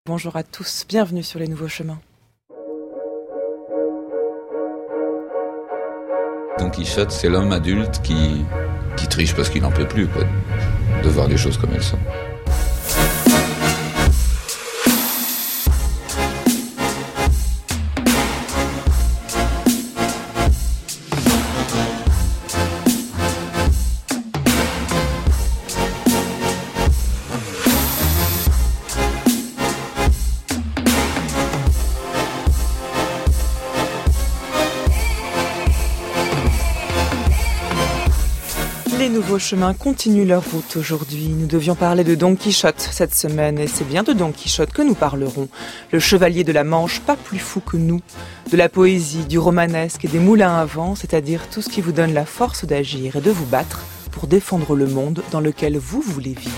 Bonjour à tous, bienvenue sur les Nouveaux Chemins. Don Quichotte, c'est l'homme adulte qui triche parce qu'il n'en peut plus, quoi, de voir les choses comme elles sont. Les Nouveaux Chemins continuent leur route aujourd'hui. Nous devions parler de Don Quichotte cette semaine et c'est bien de Don Quichotte que nous parlerons. Le chevalier de la Manche, pas plus fou que nous. De la poésie, du romanesque et des moulins à vent, c'est-à-dire tout ce qui vous donne la force d'agir et de vous battre pour défendre le monde dans lequel vous voulez vivre.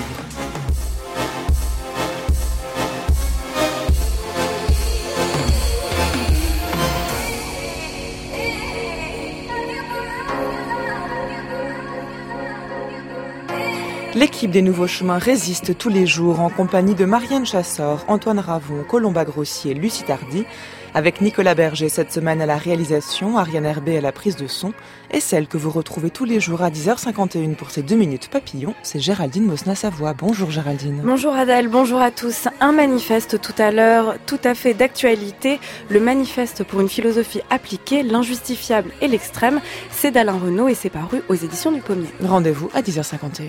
L'équipe des Nouveaux Chemins résiste tous les jours en compagnie de Marianne Chassor, Antoine Ravon, Colomba Grossier, Lucie Tardy, avec Nicolas Berger cette semaine à la réalisation, Ariane Herbé à la prise de son, et celle que vous retrouvez tous les jours à 10h51 pour ces 2 minutes papillons, c'est Géraldine Mosna-Savoie. Bonjour Géraldine. Bonjour Adèle, bonjour à tous. Un manifeste tout à l'heure, tout à fait d'actualité, le manifeste pour une philosophie appliquée, l'injustifiable et l'extrême, c'est d'Alain Renaud et c'est paru aux éditions du Pommier. Rendez-vous à 10h51.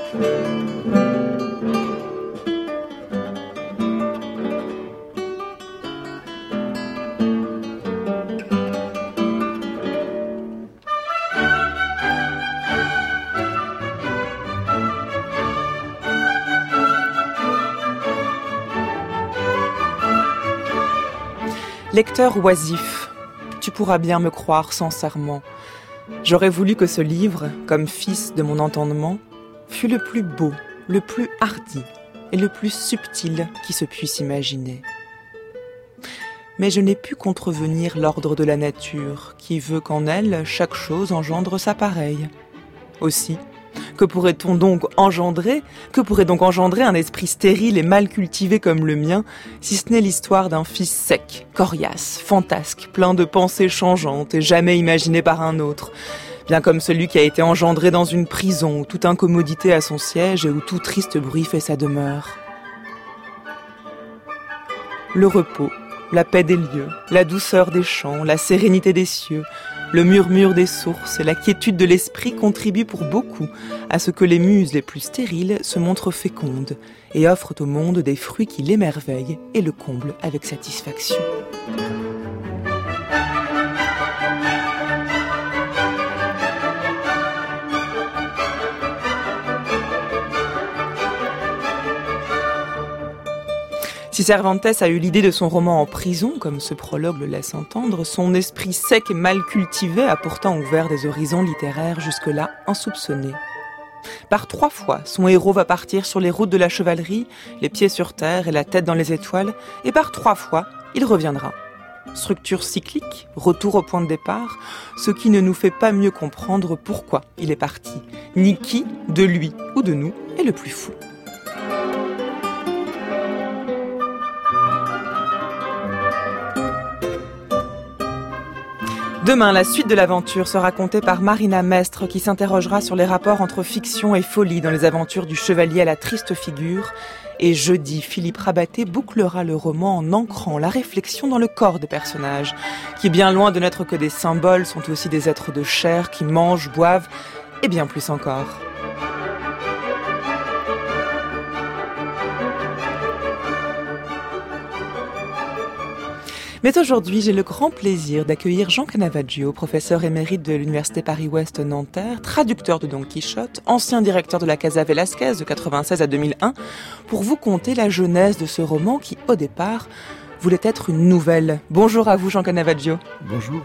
Lecteur oisif, tu pourras bien me croire sans serment. J'aurais voulu que ce livre, comme fils de mon entendement, fût le plus beau, le plus hardi et le plus subtil qui se puisse imaginer. Mais je n'ai pu contrevenir l'ordre de la nature, qui veut qu'en elle, chaque chose engendre sa pareille. Aussi, que pourrait donc engendrer un esprit stérile et mal cultivé comme le mien, si ce n'est l'histoire d'un fils sec, coriace, fantasque, plein de pensées changeantes et jamais imaginé par un autre, bien comme celui qui a été engendré dans une prison où toute incommodité a son siège et où tout triste bruit fait sa demeure. Le repos, la paix des lieux, la douceur des champs, la sérénité des cieux, le murmure des sources et la quiétude de l'esprit contribuent pour beaucoup à ce que les muses les plus stériles se montrent fécondes et offrent au monde des fruits qui l'émerveillent et le comblent avec satisfaction. Si Cervantes a eu l'idée de son roman en prison, comme ce prologue le laisse entendre, son esprit sec et mal cultivé a pourtant ouvert des horizons littéraires jusque-là insoupçonnés. Par 3 fois, son héros va partir sur les routes de la chevalerie, les pieds sur terre et la tête dans les étoiles, et par 3 fois, il reviendra. Structure cyclique, retour au point de départ, ce qui ne nous fait pas mieux comprendre pourquoi il est parti, ni qui, de lui ou de nous, est le plus fou. Demain, la suite de l'aventure sera racontée par Marina Mestre qui s'interrogera sur les rapports entre fiction et folie dans les aventures du chevalier à la triste figure. Et jeudi, Philippe Rabaté bouclera le roman en ancrant la réflexion dans le corps des personnages, qui bien loin de n'être que des symboles, sont aussi des êtres de chair qui mangent, boivent et bien plus encore. Mais aujourd'hui, j'ai le grand plaisir d'accueillir Jean Canavaggio, professeur émérite de l'Université Paris-Ouest Nanterre, traducteur de Don Quichotte, ancien directeur de la Casa Velasquez de 1996 à 2001, pour vous conter la genèse de ce roman qui, au départ, voulait être une nouvelle. Bonjour à vous, Jean Canavaggio. Bonjour.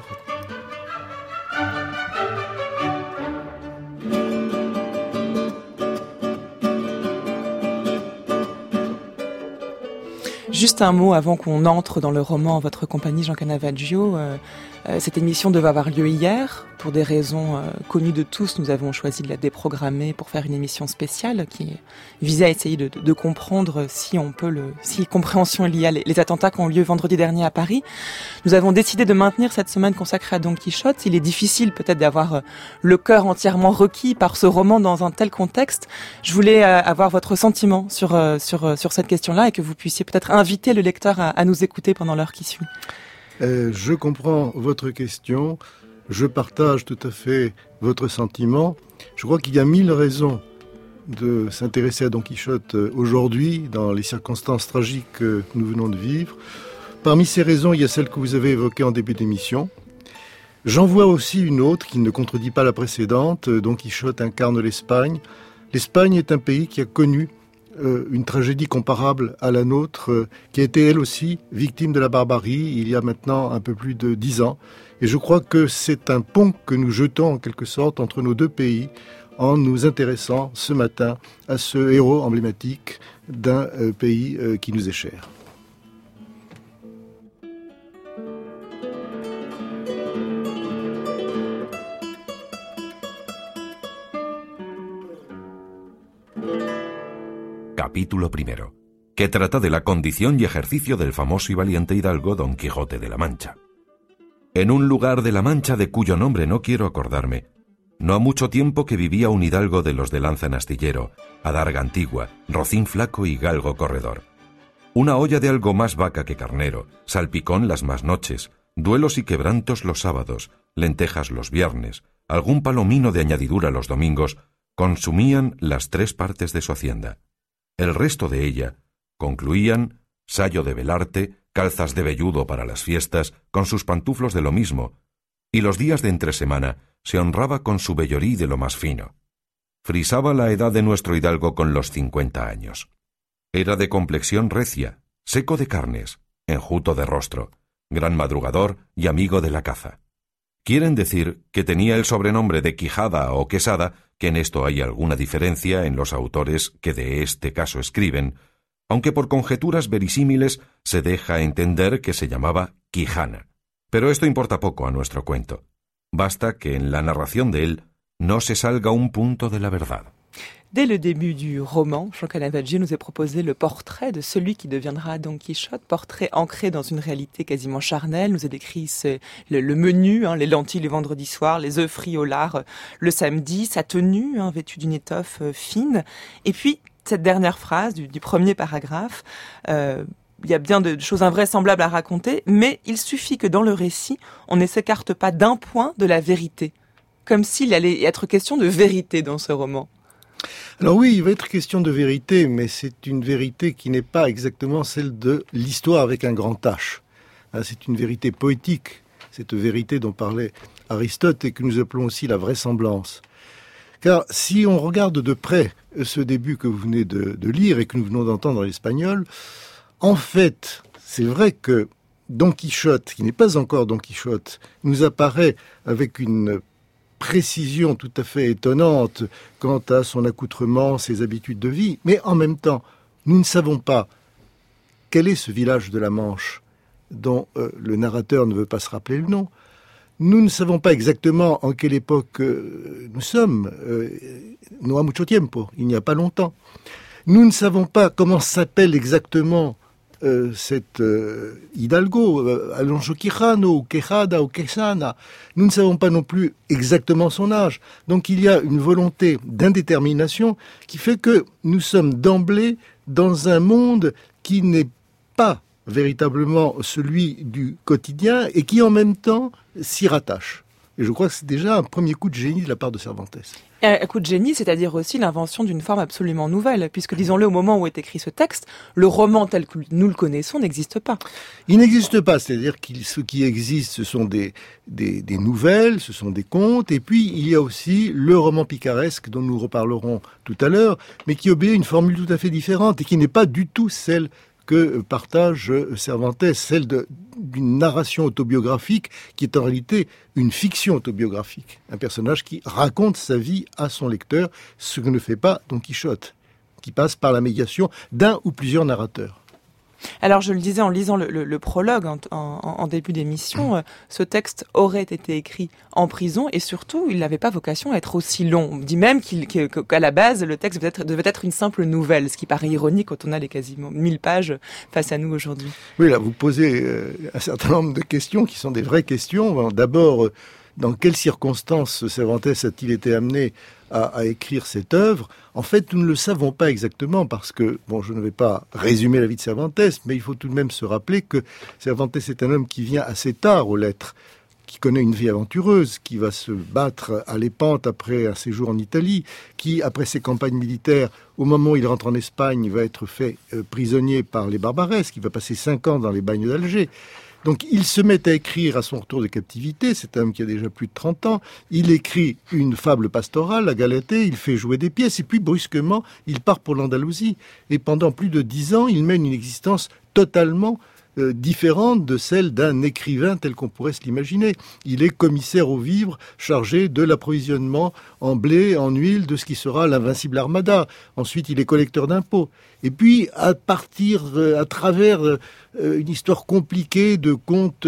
Juste un mot avant qu'on entre dans le roman en votre compagnie, Jean Canavaggio. Cette émission devait avoir lieu hier. Pour des raisons connues de tous, nous avons choisi de la déprogrammer pour faire une émission spéciale qui visait à essayer de comprendre si compréhension il y a les attentats qui ont eu lieu vendredi dernier à Paris. Nous avons décidé de maintenir cette semaine consacrée à Don Quichotte. Il est difficile peut-être d'avoir le cœur entièrement requis par ce roman dans un tel contexte. Je voulais avoir votre sentiment sur cette question-là et que vous puissiez peut-être inviter le lecteur à nous écouter pendant l'heure qui suit. Je comprends votre question. Je partage tout à fait votre sentiment. Je crois qu'il y a 1000 raisons de s'intéresser à Don Quichotte aujourd'hui, dans les circonstances tragiques que nous venons de vivre. Parmi ces raisons, il y a celle que vous avez évoquée en début d'émission. J'en vois aussi une autre qui ne contredit pas la précédente. Don Quichotte incarne l'Espagne. L'Espagne est un pays qui a connu une tragédie comparable à la nôtre, qui a été elle aussi victime de la barbarie il y a maintenant un peu plus de 10 ans. Et je crois que c'est un pont que nous jetons en quelque sorte entre nos deux pays en nous intéressant ce matin à ce héros emblématique d'un pays qui nous est cher. Capítulo primero, que trata de la condición y ejercicio del famoso y valiente hidalgo Don Quijote de la Mancha. En un lugar de la Mancha de cuyo nombre no quiero acordarme, no ha mucho tiempo que vivía un hidalgo de los de lanza en astillero, adarga antigua, rocín flaco y galgo corredor. Una olla de algo más vaca que carnero, salpicón las más noches, duelos y quebrantos los sábados, lentejas los viernes, algún palomino de añadidura los domingos, consumían las 3 partes de su hacienda. El resto de ella concluían sayo de velarte, calzas de velludo para las fiestas, con sus pantuflos de lo mismo, y los días de entresemana se honraba con su vellorí de lo más fino. Frisaba la edad de nuestro hidalgo con los 50 años. Era de complexión recia, seco de carnes, enjuto de rostro, gran madrugador y amigo de la caza. Quieren decir que tenía el sobrenombre de Quijada o Quesada, que en esto hay alguna diferencia en los autores que de este caso escriben, aunque por conjeturas verisímiles se deja entender que se llamaba Quijana. Pero esto importa poco a nuestro cuento. Basta que en la narración de él no se salga un punto de la verdad. Dès le début du roman, Jean Canavaggi nous a proposé le portrait de celui qui deviendra Don Quichotte, portrait ancré dans une réalité quasiment charnelle. Nous a décrit le menu, les lentilles le vendredi soir, les œufs frits au lard le samedi, sa tenue vêtue d'une étoffe fine. Et puis, cette dernière phrase du premier paragraphe, il y a bien de choses invraisemblables à raconter, mais il suffit que dans le récit, on ne s'écarte pas d'un point de la vérité. Comme s'il allait être question de vérité dans ce roman. Alors oui, il va être question de vérité, mais c'est une vérité qui n'est pas exactement celle de l'histoire avec un grand H. C'est une vérité poétique, cette vérité dont parlait Aristote et que nous appelons aussi la vraisemblance. Car si on regarde de près ce début que vous venez de lire et que nous venons d'entendre en espagnol, en fait, c'est vrai que Don Quichotte, qui n'est pas encore Don Quichotte, nous apparaît avec une précision tout à fait étonnante quant à son accoutrement, ses habitudes de vie, mais en même temps, nous ne savons pas quel est ce village de la Manche dont le narrateur ne veut pas se rappeler le nom. Nous ne savons pas exactement en quelle époque nous sommes, no ha mucho tiempo, il n'y a pas longtemps. Nous ne savons pas comment s'appelle exactement cet hidalgo, Alonso Quijano, ou Quejada, ou Quesana. Nous ne savons pas non plus exactement son âge. Donc il y a une volonté d'indétermination qui fait que nous sommes d'emblée dans un monde qui n'est pas véritablement celui du quotidien et qui en même temps s'y rattache. Et je crois que c'est déjà un premier coup de génie de la part de Cervantes. Un coup de génie, c'est-à-dire aussi l'invention d'une forme absolument nouvelle, puisque, disons-le, au moment où est écrit ce texte, le roman tel que nous le connaissons n'existe pas. Il n'existe pas, c'est-à-dire que ce qui existe, ce sont des nouvelles, ce sont des contes, et puis il y a aussi le roman picaresque dont nous reparlerons tout à l'heure, mais qui obéit à une formule tout à fait différente et qui n'est pas du tout celle que partage Cervantes, celle d'une narration autobiographique qui est en réalité une fiction autobiographique. Un personnage qui raconte sa vie à son lecteur, ce que ne fait pas Don Quichotte, qui passe par la médiation d'un ou plusieurs narrateurs. Alors je le disais en lisant le prologue en début d'émission, ce texte aurait été écrit en prison et surtout il n'avait pas vocation à être aussi long. On dit même qu'à la base le texte devait être une simple nouvelle, ce qui paraît ironique quand on a les quasiment 1000 pages face à nous aujourd'hui. Oui, là vous posez un certain nombre de questions qui sont des vraies questions. D'abord, dans quelles circonstances Cervantes a-t-il été amené à écrire cette œuvre? En fait, nous ne le savons pas exactement parce que, je ne vais pas résumer la vie de Cervantes, mais il faut tout de même se rappeler que Cervantes est un homme qui vient assez tard aux lettres, qui connaît une vie aventureuse, qui va se battre à Lépante après un séjour en Italie, qui, après ses campagnes militaires, au moment où il rentre en Espagne, va être fait prisonnier par les Barbaresques, qui va passer 5 ans dans les bagnes d'Alger. Donc il se met à écrire à son retour de captivité, c'est un homme qui a déjà plus de 30 ans, il écrit une fable pastorale, la Galatée, il fait jouer des pièces, et puis brusquement, il part pour l'Andalousie. Et pendant plus de 10 ans, il mène une existence totalement différente de celle d'un écrivain tel qu'on pourrait se l'imaginer. Il est commissaire aux vivres, chargé de l'approvisionnement en blé, en huile, de ce qui sera l'invincible armada. Ensuite, il est collecteur d'impôts. Et puis, à travers une histoire compliquée de contes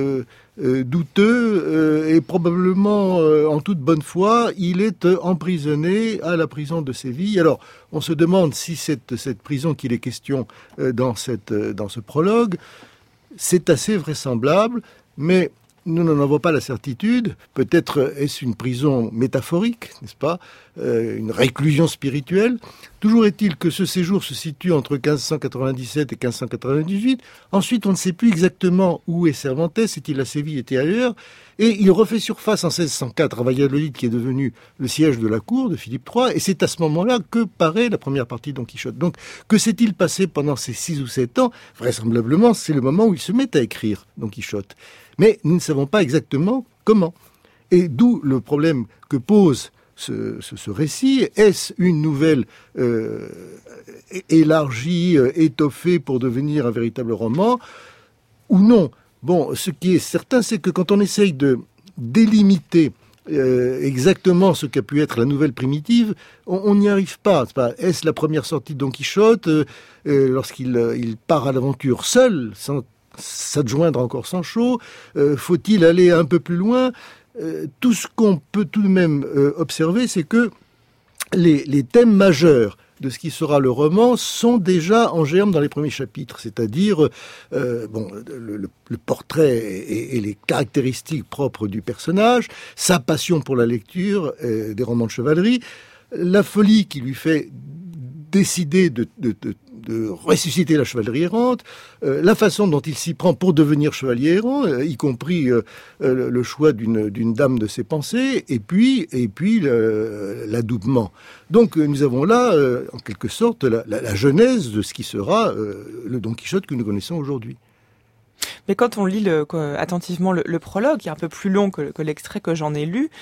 douteux et probablement en toute bonne foi, il est emprisonné à la prison de Séville. Alors, on se demande si cette prison qu'il est question dans ce prologue, c'est assez vraisemblable, mais nous n'en avons pas la certitude. Peut-être est-ce une prison métaphorique, n'est-ce pas, une réclusion spirituelle. Toujours est-il que ce séjour se situe entre 1597 et 1598. Ensuite, on ne sait plus exactement où est Cervantes, est-il à Séville, est-il ailleurs. Et il refait surface en 1604 à Valladolid, qui est devenu le siège de la cour de Philippe III. Et c'est à ce moment-là que paraît la première partie de Don Quichotte. Donc, que s'est-il passé pendant ces 6 ou 7 ans? Vraisemblablement, c'est le moment où il se met à écrire Don Quichotte. Mais nous ne savons pas exactement comment. Et d'où le problème que pose ce récit. Est-ce une nouvelle élargie, étoffée pour devenir un véritable roman ou non? Bon, ce qui est certain, c'est que quand on essaye de délimiter exactement ce qu'a pu être la nouvelle primitive, on n'y arrive pas. Est-ce la première sortie de Don Quichotte lorsqu'il part à l'aventure seul, sans s'adjoindre encore Sancho? Faut-il aller un peu plus loin? Tout ce qu'on peut tout de même observer, c'est que les thèmes majeurs de ce qui sera le roman sont déjà en germe dans les premiers chapitres, c'est-à-dire le portrait et les caractéristiques propres du personnage, sa passion pour la lecture des romans de chevalerie, la folie qui lui fait décider de ressusciter la chevalerie errante, la façon dont il s'y prend pour devenir chevalier errant, y compris le choix d'une dame de ses pensées, et puis l'adoubement. Donc nous avons là, en quelque sorte, la genèse de ce qui sera le Don Quichotte que nous connaissons aujourd'hui. Mais quand on lit attentivement le prologue, qui est un peu plus long que l'extrait que j'en ai lu,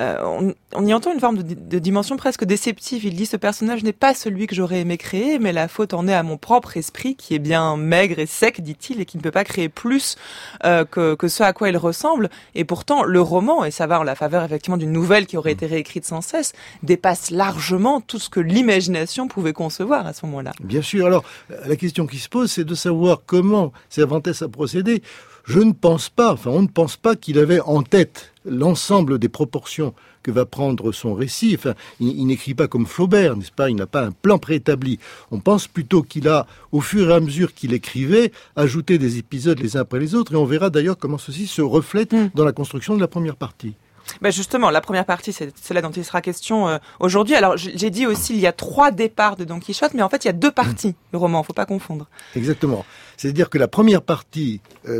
on y entend une forme de dimension presque déceptive. Il dit « Ce personnage n'est pas celui que j'aurais aimé créer, mais la faute en est à mon propre esprit, qui est bien maigre et sec, dit-il, et qui ne peut pas créer plus que ce à quoi il ressemble. Et pourtant, le roman, et ça va en la faveur effectivement d'une nouvelle qui aurait été réécrite sans cesse, dépasse largement tout ce que l'imagination pouvait concevoir à ce moment-là. » Bien sûr. Alors, la question qui se pose, c'est de savoir comment Cervantes a procédé. On ne pense pas qu'il avait en tête l'ensemble des proportions que va prendre son récit. Enfin, il n'écrit pas comme Flaubert, n'est-ce pas? Il n'a pas un plan préétabli. On pense plutôt qu'il a, au fur et à mesure qu'il écrivait, ajouté des épisodes les uns après les autres, et on verra d'ailleurs comment ceci se reflète dans la construction de la première partie. Justement, la première partie, c'est celle dont il sera question aujourd'hui. Alors, j'ai dit aussi, il y a 3 départs de Don Quichotte, mais en fait, il y a 2 parties du roman, faut pas confondre. Exactement. C'est-à-dire que la première partie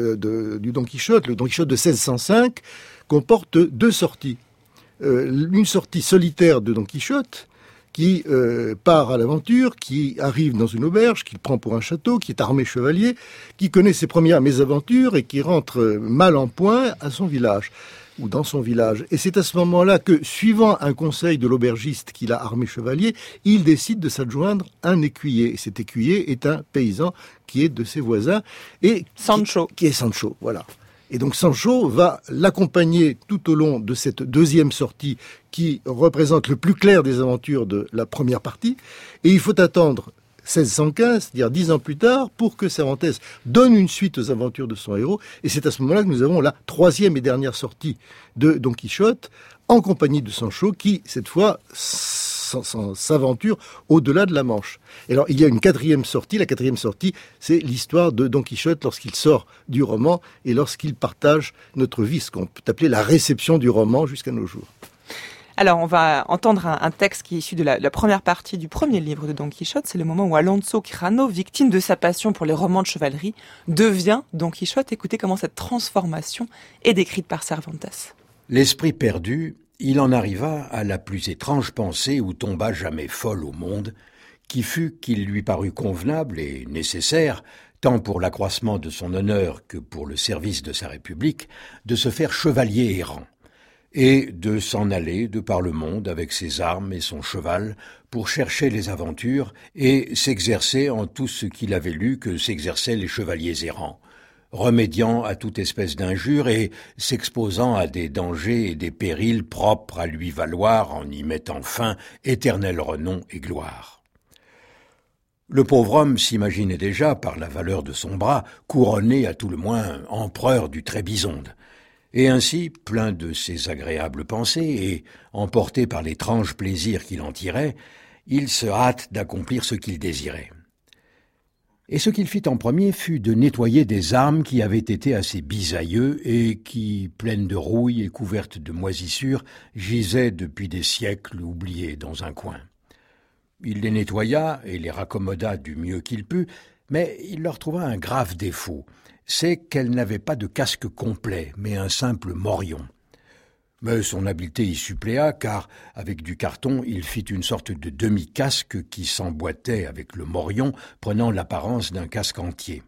du Don Quichotte, le Don Quichotte de 1605, comporte 2 sorties. Une sortie solitaire de Don Quichotte, qui part à l'aventure, qui arrive dans une auberge, qu'il prend pour un château, qui est armé chevalier, qui connaît ses premières mésaventures et qui rentre mal en point à son village, ou dans son village. Et c'est à ce moment-là que, suivant un conseil de l'aubergiste qu'il a armé chevalier, il décide de s'adjoindre un écuyer. Et cet écuyer est un paysan qui est de ses voisins. Et Sancho. Qui est Sancho, voilà. Et donc Sancho va l'accompagner tout au long de cette deuxième sortie qui représente le plus clair des aventures de la première partie. Et il faut attendre 1615, c'est-à-dire 10 ans plus tard, pour que Cervantes donne une suite aux aventures de son héros. Et c'est à ce moment-là que nous avons la 3e et dernière sortie de Don Quichotte, en compagnie de Sancho, qui, cette fois, s'aventure au-delà de la Manche. Et alors, il y a une 4e sortie. La 4e sortie, c'est l'histoire de Don Quichotte lorsqu'il sort du roman et lorsqu'il partage notre vie, ce qu'on peut appeler la réception du roman jusqu'à nos jours. Alors, on va entendre un texte qui est issu de la première partie du premier livre de Don Quichotte. C'est le moment où Alonso Quijano, victime de sa passion pour les romans de chevalerie, devient Don Quichotte. Écoutez comment cette transformation est décrite par Cervantes. L'esprit perdu, il en arriva à la plus étrange pensée où tomba jamais folle au monde, qui fut qu'il lui parut convenable et nécessaire, tant pour l'accroissement de son honneur que pour le service de sa République, de se faire chevalier errant, et de s'en aller de par le monde avec ses armes et son cheval pour chercher les aventures et s'exercer en tout ce qu'il avait lu que s'exerçaient les chevaliers errants, remédiant à toute espèce d'injure et s'exposant à des dangers et des périls propres à lui valoir en y mettant fin éternel renom et gloire. Le pauvre homme s'imaginait déjà, par la valeur de son bras, couronné à tout le moins empereur du Trébizonde. Et ainsi, plein de ces agréables pensées et emporté par l'étrange plaisir qu'il en tirait, il se hâte d'accomplir ce qu'il désirait. Et ce qu'il fit en premier fut de nettoyer des armes qui avaient été assez bisailleux et qui, pleines de rouille et couvertes de moisissures, gisaient depuis des siècles oubliées dans un coin. Il les nettoya et les raccommoda du mieux qu'il put, mais il leur trouva un grave défaut, c'est qu'elle n'avait pas de casque complet, mais un simple morion. Mais son habileté y suppléa, car, avec du carton, il fit une sorte de demi-casque qui s'emboîtait avec le morion, prenant l'apparence d'un casque entier.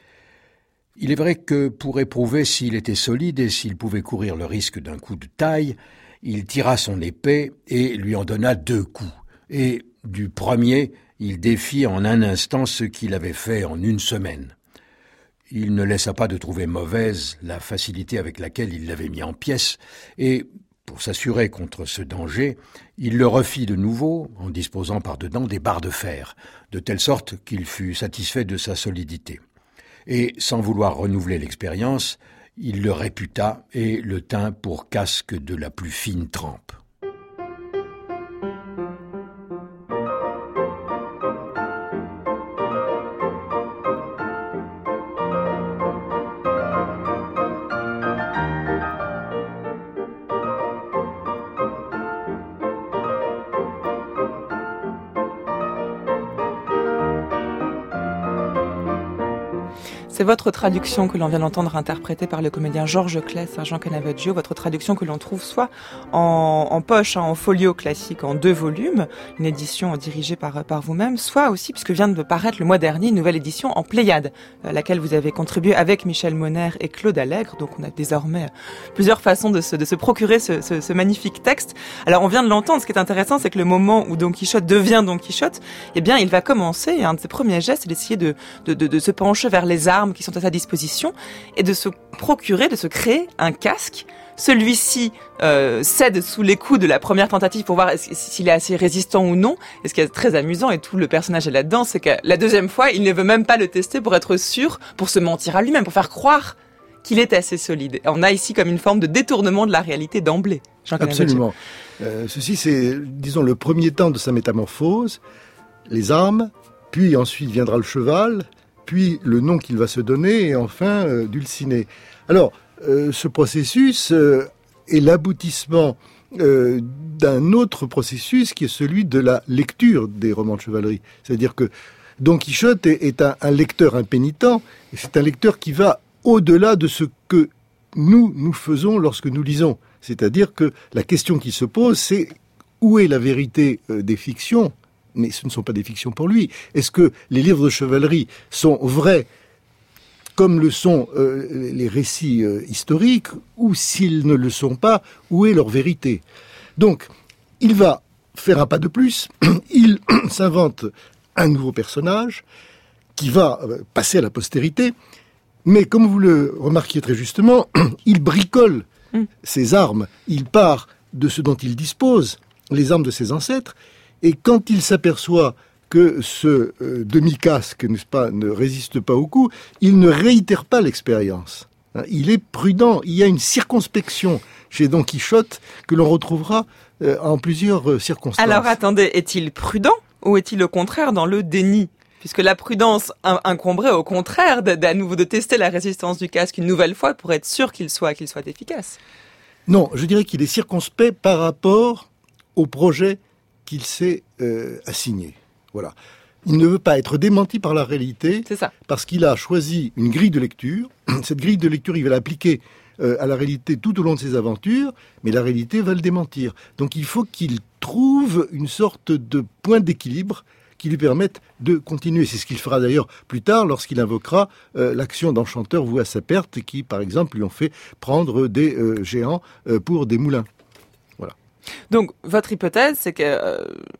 Il est vrai que, pour éprouver s'il était solide et s'il pouvait courir le risque d'un coup de taille, il tira son épée et lui en donna 2 coups, et, du premier, il défit en un instant ce qu'il avait fait en 1 semaine. Il ne laissa pas de trouver mauvaise la facilité avec laquelle il l'avait mis en pièces, et, pour s'assurer contre ce danger, il le refit de nouveau en disposant par-dedans des barres de fer, de telle sorte qu'il fut satisfait de sa solidité. Et, sans vouloir renouveler l'expérience, il le réputa et le tint pour casque de la plus fine trempe. C'est votre traduction que l'on vient d'entendre interprétée par le comédien Georges Claes, Sergent Canavaggio, votre traduction que l'on trouve soit en poche, en folio classique, en 2 volumes, une édition dirigée par vous-même, soit aussi, puisque vient de paraître le mois dernier, une nouvelle édition en Pléiade, à laquelle vous avez contribué avec Michel Monner et Claude Allègre. Donc on a désormais plusieurs façons de se procurer ce magnifique texte. Alors on vient de l'entendre, ce qui est intéressant, c'est que le moment où Don Quichotte devient Don Quichotte, eh bien il va commencer, et un de ses premiers gestes, c'est d'essayer de se pencher vers les armes qui sont à sa disposition et de se procurer, de se créer un casque. Celui-ci cède sous les coups de la première tentative pour voir s'il est assez résistant ou non. Et ce qui est très amusant, et tout le personnage est là-dedans, c'est que la 2e fois, il ne veut même pas le tester pour être sûr, pour se mentir à lui-même, pour faire croire qu'il est assez solide. Et on a ici comme une forme de détournement de la réalité d'emblée. Absolument. Ceci, c'est, disons, le premier temps de sa métamorphose, les armes, puis ensuite viendra le cheval, puis le nom qu'il va se donner, et enfin Dulcinée. Alors, ce processus est l'aboutissement d'un autre processus qui est celui de la lecture des romans de chevalerie. C'est-à-dire que Don Quichotte est un lecteur impénitent, et c'est un lecteur qui va au-delà de ce que nous faisons lorsque nous lisons. C'est-à-dire que la question qui se pose, c'est où est la vérité des fictions ? Mais ce ne sont pas des fictions pour lui. Est-ce que les livres de chevalerie sont vrais comme le sont les récits historiques, ou s'ils ne le sont pas, où est leur vérité ? Donc, il va faire un pas de plus, il s'invente un nouveau personnage qui va passer à la postérité, mais comme vous le remarquiez très justement, il bricole ses armes, il part de ce dont il dispose, les armes de ses ancêtres, et quand il s'aperçoit que ce demi-casque, n'est-ce pas, ne résiste pas au coup, il ne réitère pas l'expérience. Il est prudent. Il y a une circonspection chez Don Quichotte que l'on retrouvera en plusieurs circonstances. Alors attendez, est-il prudent ou est-il au contraire dans le déni ? Puisque la prudence incomberait au contraire d'à nouveau de tester la résistance du casque une nouvelle fois pour être sûr qu'il soit efficace. Non, je dirais qu'il est circonspect par rapport au projet qu'il s'est assigné. Voilà. Il ne veut pas être démenti par la réalité. C'est ça. Parce qu'il a choisi une grille de lecture. Cette grille de lecture, il va l'appliquer à la réalité tout au long de ses aventures, mais la réalité va le démentir. Donc il faut qu'il trouve une sorte de point d'équilibre qui lui permettent de continuer. C'est ce qu'il fera d'ailleurs plus tard lorsqu'il invoquera l'action d'enchanteur voué à sa perte qui, par exemple, lui ont fait prendre des géants pour des moulins. Voilà. Donc, votre hypothèse, c'est que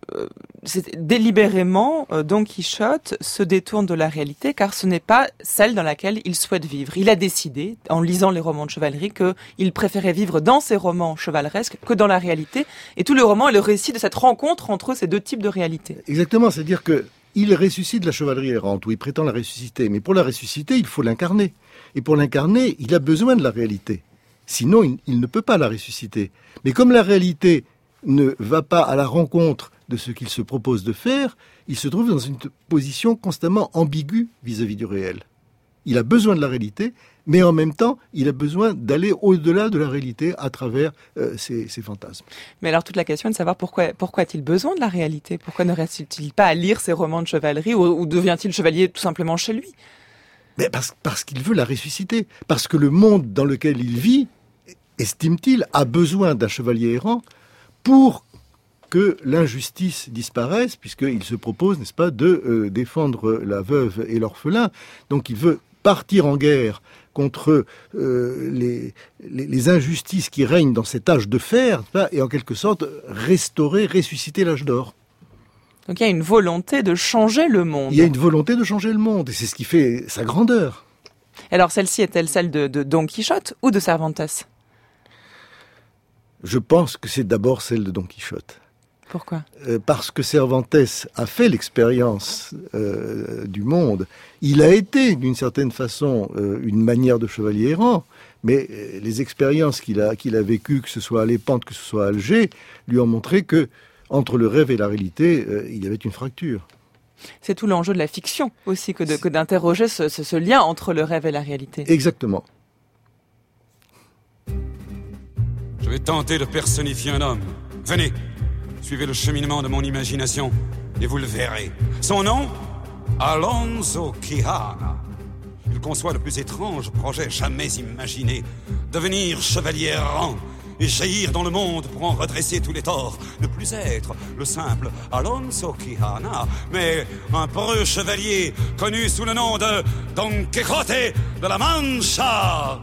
délibérément, Don Quichotte se détourne de la réalité car ce n'est pas celle dans laquelle il souhaite vivre. Il a décidé, en lisant les romans de chevalerie, qu'il préférait vivre dans ses romans chevaleresques que dans la réalité. Et tout le roman est le récit de cette rencontre entre ces deux types de réalité. Exactement, c'est-à-dire qu'il ressuscite la chevalerie errante, ou il prétend la ressusciter. Mais pour la ressusciter, il faut l'incarner. Et pour l'incarner, il a besoin de la réalité. Sinon, il ne peut pas la ressusciter. Mais comme la réalité ne va pas à la rencontre de ce qu'il se propose de faire, il se trouve dans une position constamment ambiguë vis-à-vis du réel. Il a besoin de la réalité, mais en même temps, il a besoin d'aller au-delà de la réalité à travers ses fantasmes. Mais alors toute la question est de savoir pourquoi a-t-il besoin de la réalité ? Pourquoi ne reste-t-il pas à lire ses romans de chevalerie ou devient-il chevalier tout simplement chez lui ? Mais parce qu'il veut la ressusciter. Parce que le monde dans lequel il vit, estime-t-il, a besoin d'un chevalier errant pour que l'injustice disparaisse, puisqu'il se propose, n'est-ce pas, de défendre la veuve et l'orphelin. Donc il veut partir en guerre contre les injustices qui règnent dans cet âge de fer, et en quelque sorte ressusciter l'âge d'or. Donc il y a une volonté de changer le monde. Il y a une volonté de changer le monde, et c'est ce qui fait sa grandeur. Alors celle-ci est-elle celle de Don Quichotte ou de Cervantes ? Je pense que c'est d'abord celle de Don Quichotte. Pourquoi ? Parce que Cervantes a fait l'expérience du monde. Il a été, d'une certaine façon, une manière de chevalier errant, mais les expériences qu'il a vécues, que ce soit à Lépante, que ce soit à Alger, lui ont montré que entre le rêve et la réalité, il y avait une fracture. C'est tout l'enjeu de la fiction aussi, que d'interroger ce lien entre le rêve et la réalité. Exactement. Je vais tenter de personnifier un homme. Venez, suivez le cheminement de mon imagination et vous le verrez. Son nom, Alonso Quijana. Il conçoit le plus étrange projet jamais imaginé. Devenir chevalier errant et jaillir dans le monde pour en redresser tous les torts. Ne plus être le simple Alonso Quijana, mais un peureux chevalier connu sous le nom de Don Quijote de la Mancha.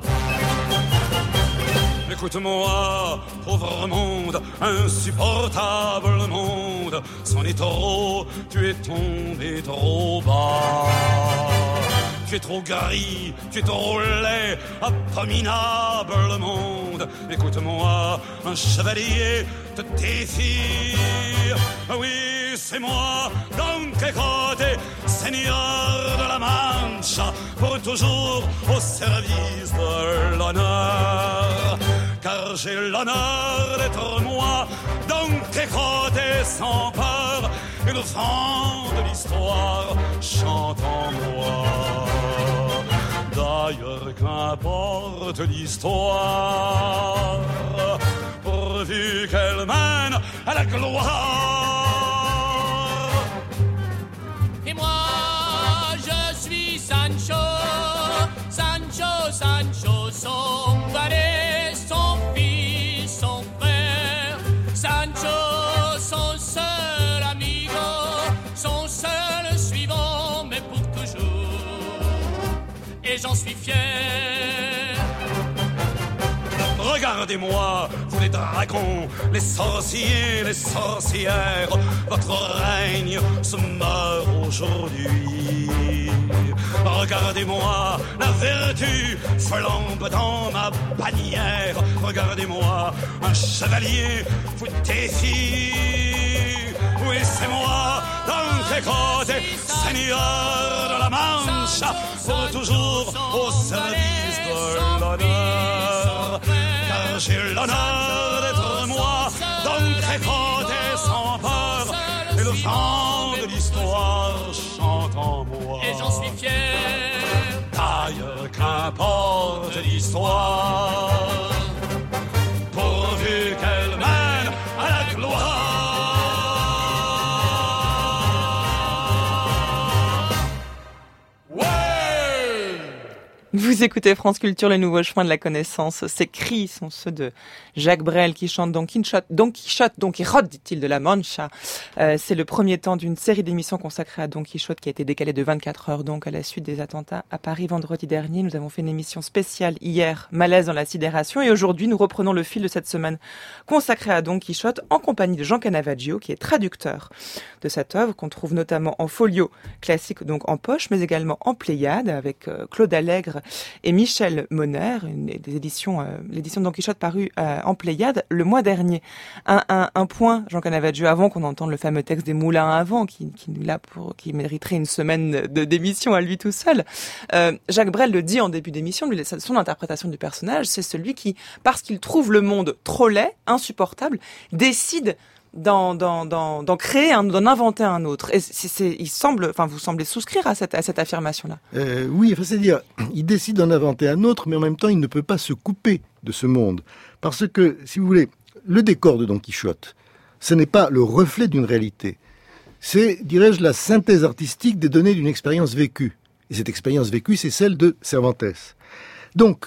Écoute-moi, pauvre monde, insupportable monde, c'en est trop, tu es tombé trop bas. Tu es trop gris, tu es trop laid, abominable monde. Écoute-moi, un chevalier te défie. Oui, c'est moi, Don Quijote, seigneur de la Mancha, pour toujours au service de l'honneur. Car j'ai l'honneur d'être moi, Don Quijote sans peur, et le vent de l'histoire chante en moi. D'ailleurs, qu'importe l'histoire, pourvu qu'elle mène à la gloire. Et moi, je suis Sancho, Sancho, Sancho, son valet, son fils, son frère. Sancho, son seul amigo, son seul suivant, mais pour toujours. Et j'en suis fier. Regardez-moi, vous les dragons, les sorciers, les sorcières, votre règne se meurt aujourd'hui. Regardez-moi, la vertu flambe dans ma bannière. Regardez-moi, un chevalier vous défie. Oui, c'est moi, Don Quijote. seigneur de la Manche, pour toujours au service de l'honneur. Car j'ai l'honneur d'être moi, Don Quijote sans peur, et le vent de l'histoire chante en moi. Et j'en suis fier. D'ailleurs, qu'importe l'histoire, pourvu qu'elle mène à la gloire. Vous écoutez France Culture, le nouveau chemin de la connaissance. Ces cris sont ceux de Jacques Brel qui chante Don Quichotte, dit-il, de la Mancha. C'est le premier temps d'une série d'émissions consacrées à Don Quichotte qui a été décalée de 24 heures donc à la suite des attentats à Paris vendredi dernier. Nous avons fait une émission spéciale hier, Malaise dans la sidération, et aujourd'hui nous reprenons le fil de cette semaine consacrée à Don Quichotte en compagnie de Jean Canavaggio qui est traducteur de cette œuvre qu'on trouve notamment en folio classique, donc en poche, mais également en Pléiade avec Claude Allègre et Michel Moner, l'édition de Don Quichotte parue en Pléiade le mois dernier. Un point, Jean Canavaggio, avant qu'on entende le fameux texte des Moulins à vent, qui qui mériterait une semaine d'émission à lui tout seul. Jacques Brel le dit en début d'émission, son interprétation du personnage, c'est celui qui, parce qu'il trouve le monde trop laid, insupportable, décide d'en créer d'en inventer un autre. Et vous semblez souscrire à cette affirmation-là. Oui, c'est-à-dire, il décide d'en inventer un autre, mais en même temps, il ne peut pas se couper de ce monde. Parce que, si vous voulez, le décor de Don Quichotte, ce n'est pas le reflet d'une réalité. C'est, dirais-je, la synthèse artistique des données d'une expérience vécue. Et cette expérience vécue, c'est celle de Cervantes. Donc,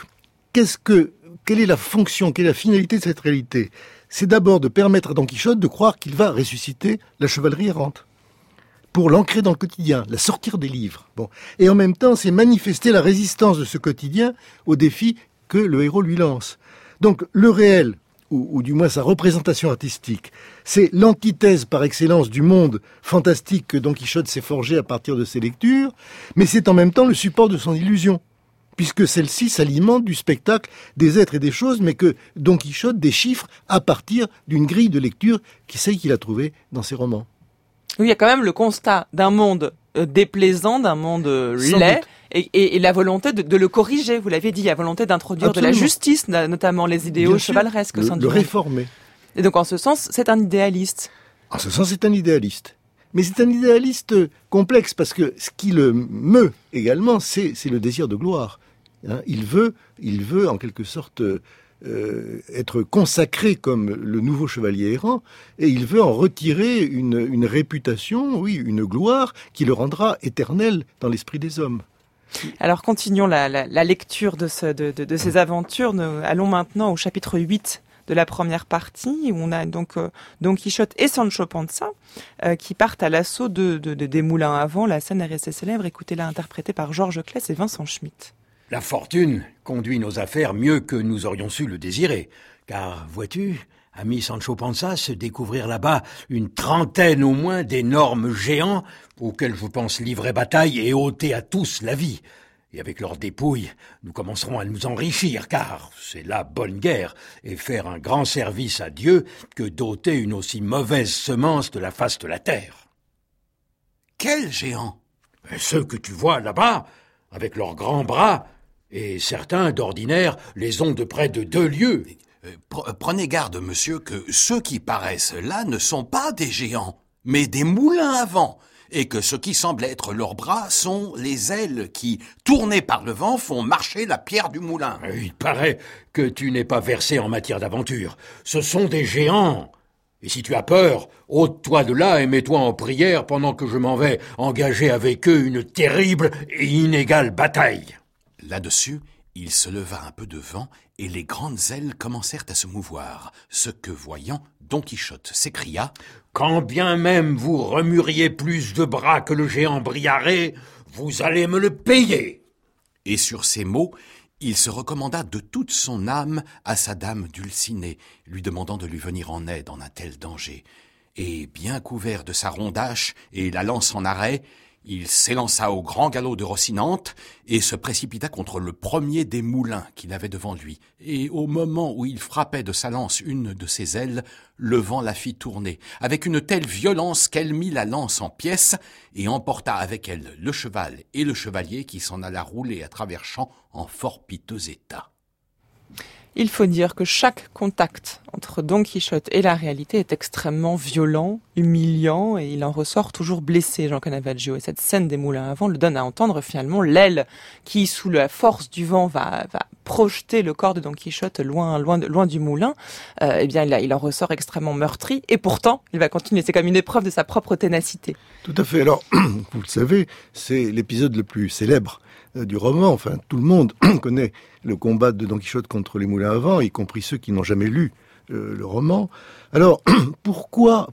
quelle est la fonction, quelle est la finalité de cette réalité ? C'est d'abord de permettre à Don Quichotte de croire qu'il va ressusciter la chevalerie errante, pour l'ancrer dans le quotidien, la sortir des livres. Bon. Et en même temps, c'est manifester la résistance de ce quotidien aux défis que le héros lui lance. Donc le réel, ou du moins sa représentation artistique, c'est l'antithèse par excellence du monde fantastique que Don Quichotte s'est forgé à partir de ses lectures, mais c'est en même temps le support de son illusion, puisque celle-ci s'alimente du spectacle des êtres et des choses, mais que Don Quichotte déchiffre à partir d'une grille de lecture qu'il a trouvée dans ses romans. Oui, il y a quand même le constat d'un monde déplaisant, d'un monde laid, et la volonté de le corriger, vous l'avez dit, il y a la volonté d'introduire Absolument. De la justice, notamment les idéaux chevaleresques au sein du monde. Le réformer. Et donc en ce sens, c'est un idéaliste. En ce sens, c'est un idéaliste. Mais c'est un idéaliste complexe, parce que ce qui le meut également, c'est le désir de gloire. Il veut en quelque sorte être consacré comme le nouveau chevalier errant, et il veut en retirer une réputation, oui, une gloire qui le rendra éternel dans l'esprit des hommes. Alors continuons la lecture de ces aventures. Allons maintenant au chapitre 8 de la première partie, où on a donc Don Quichotte et Sancho Panza qui partent à l'assaut des Moulins à vent. La scène est restée célèbre. Écoutez-la, interprétée par Georges Claes et Vincent Schmitt. La fortune conduit nos affaires mieux que nous aurions su le désirer. Car, vois-tu, ami Sancho Panza, se découvrir là-bas une trentaine au moins d'énormes géants auxquels je pense livrer bataille et ôter à tous la vie. Et avec leurs dépouilles, nous commencerons à nous enrichir, car c'est la bonne guerre, et faire un grand service à Dieu que d'ôter une aussi mauvaise semence de la face de la terre. Quels géants ? Ceux que tu vois là-bas, avec leurs grands bras, et certains, d'ordinaire, les ont de près de 2 lieues. Prenez garde, monsieur, que ceux qui paraissent là ne sont pas des géants, mais des moulins à vent, et que ce qui semble être leurs bras sont les ailes qui, tournées par le vent, font marcher la pierre du moulin. Il paraît que tu n'es pas versé en matière d'aventure. Ce sont des géants. Et si tu as peur, ôte-toi de là et mets-toi en prière pendant que je m'en vais engager avec eux une terrible et inégale bataille. Là-dessus, il se leva un peu de vent et les grandes ailes commencèrent à se mouvoir, ce que, voyant, Don Quichotte s'écria « Quand bien même vous remueriez plus de bras que le géant Briaré, vous allez me le payer !» Et sur ces mots, il se recommanda de toute son âme à sa dame Dulcinée, lui demandant de lui venir en aide en un tel danger. Et bien couvert de sa rondache et la lance en arrêt, Il s'élança au grand galop de Rocinante et se précipita contre le premier des moulins qu'il avait devant lui. Et au moment où il frappait de sa lance une de ses ailes, le vent la fit tourner, avec une telle violence qu'elle mit la lance en pièces et emporta avec elle le cheval et le chevalier qui s'en alla rouler à travers champs en fort piteux état. Il faut dire que chaque contact entre Don Quichotte et la réalité est extrêmement violent, humiliant, et il en ressort toujours blessé, Jean Canavaggio. Et cette scène des moulins à vent le donne à entendre finalement l'aile qui, sous la force du vent, va projeter le corps de Don Quichotte loin du moulin. Eh bien, il en ressort extrêmement meurtri, et pourtant, il va continuer. C'est comme une épreuve de sa propre ténacité. Tout à fait. Alors, vous le savez, c'est l'épisode le plus célèbre du roman. Enfin, tout le monde connaît le combat de Don Quichotte contre les moulins à vent, y compris ceux qui n'ont jamais lu le roman. Alors, pourquoi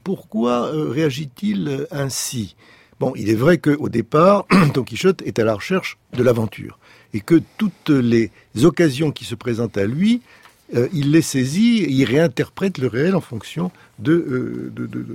réagit-il ainsi ? Bon, il est vrai qu'au départ, Don Quichotte est à la recherche de l'aventure, et que toutes les occasions qui se présentent à lui, il les saisit et il réinterprète le réel en fonction de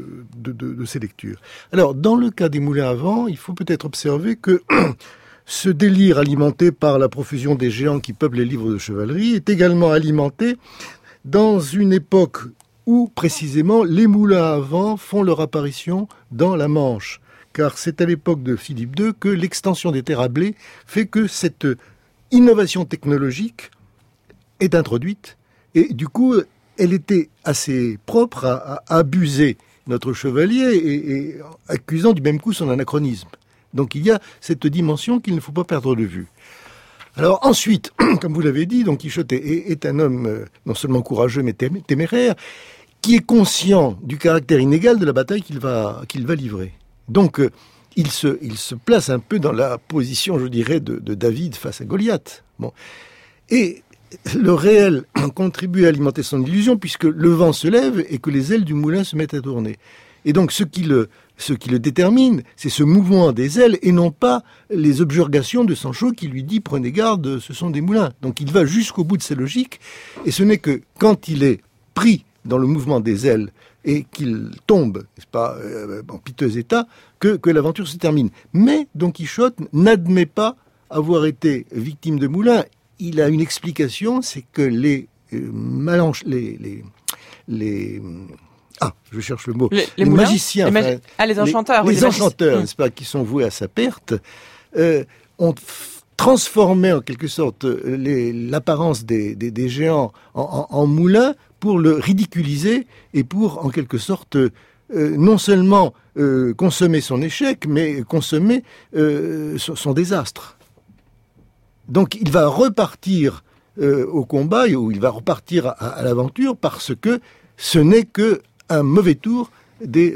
ses lectures. Alors, dans le cas des moulins à vent, il faut peut-être observer que ce délire alimenté par la profusion des géants qui peuplent les livres de chevalerie est également alimenté dans une époque où, précisément, les moulins à vent font leur apparition dans la Manche. Car c'est à l'époque de Philippe II que l'extension des terres à blé fait que cette innovation technologique est introduite. Et du coup, elle était assez propre à abuser notre chevalier et accusant du même coup son anachronisme. Donc il y a cette dimension qu'il ne faut pas perdre de vue. Alors ensuite, comme vous l'avez dit, Don Quichotte est un homme non seulement courageux mais téméraire, qui est conscient du caractère inégal de la bataille qu'il va livrer. Donc il se place un peu dans la position, je dirais, de David face à Goliath. Bon. Et le réel contribue à alimenter son illusion puisque le vent se lève et que les ailes du moulin se mettent à tourner. Et donc ce qui le détermine, c'est ce mouvement des ailes et non pas les objurgations de Sancho qui lui dit « Prenez garde, ce sont des moulins ». Donc il va jusqu'au bout de sa logique et ce n'est que quand il est pris dans le mouvement des ailes et qu'il tombe, n'est-ce pas, en piteux état, que l'aventure se termine. Mais Don Quichotte n'admet pas avoir été victime de moulins. Il a une explication, c'est que les magiciens, les enchanteurs, les enchanteurs, n'est-ce pas, qui sont voués à sa perte, ont transformé en quelque sorte l'apparence des géants en moulins pour le ridiculiser et pour en quelque sorte non seulement consommer son échec, mais consommer son désastre. Donc il va repartir au combat, ou il va repartir à l'aventure parce que ce n'est que un mauvais tour des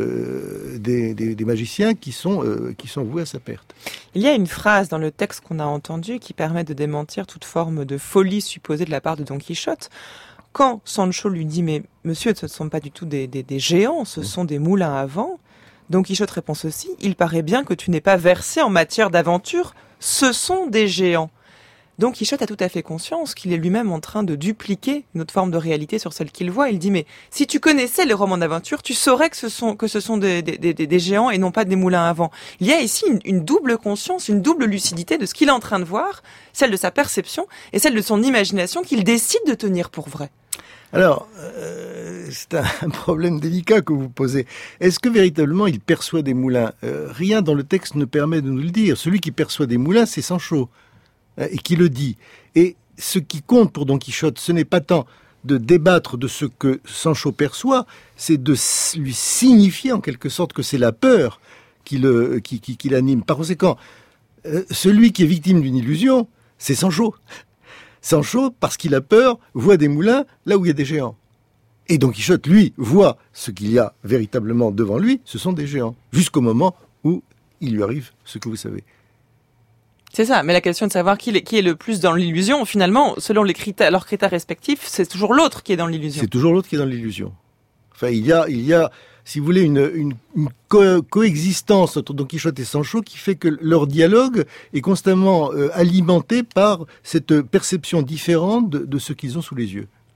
magiciens qui sont voués à sa perte. Il y a une phrase dans le texte qu'on a entendu qui permet de démentir toute forme de folie supposée de la part de Don Quichotte. Quand Sancho lui dit « Mais monsieur, ce ne sont pas du tout des géants, ce sont des moulins à vent », Don Quichotte répond ceci « Il paraît bien que tu n'es pas versé en matière d'aventure, ce sont des géants ». Don Quichotte a tout à fait conscience qu'il est lui-même en train de dupliquer une autre forme de réalité sur celle qu'il voit. Il dit, mais si tu connaissais les romans d'aventure, tu saurais que ce sont des géants et non pas des moulins à vent. Il y a ici une double conscience, une double lucidité de ce qu'il est en train de voir, celle de sa perception et celle de son imagination qu'il décide de tenir pour vrai. Alors, c'est un problème délicat que vous posez. Est-ce que véritablement il perçoit des moulins ? Rien dans le texte ne permet de nous le dire. Celui qui perçoit des moulins, c'est Sancho. Et qui le dit. Et ce qui compte pour Don Quichotte, ce n'est pas tant de débattre de ce que Sancho perçoit, c'est de lui signifier en quelque sorte que c'est la peur qui l'anime. Par conséquent, celui qui est victime d'une illusion, c'est Sancho. Sancho, parce qu'il a peur, voit des moulins là où il y a des géants. Et Don Quichotte, lui, voit ce qu'il y a véritablement devant lui, ce sont des géants. Jusqu'au moment où il lui arrive ce que vous savez. C'est ça, mais la question de savoir qui est le plus dans l'illusion, finalement, selon leurs critères respectifs, c'est toujours l'autre qui est dans l'illusion. C'est toujours l'autre qui est dans l'illusion. Enfin, il y a, si vous voulez, une coexistence entre Don Quichotte et Sancho qui fait que leur dialogue est constamment alimenté par cette perception différente de ce qu'ils ont sous les yeux.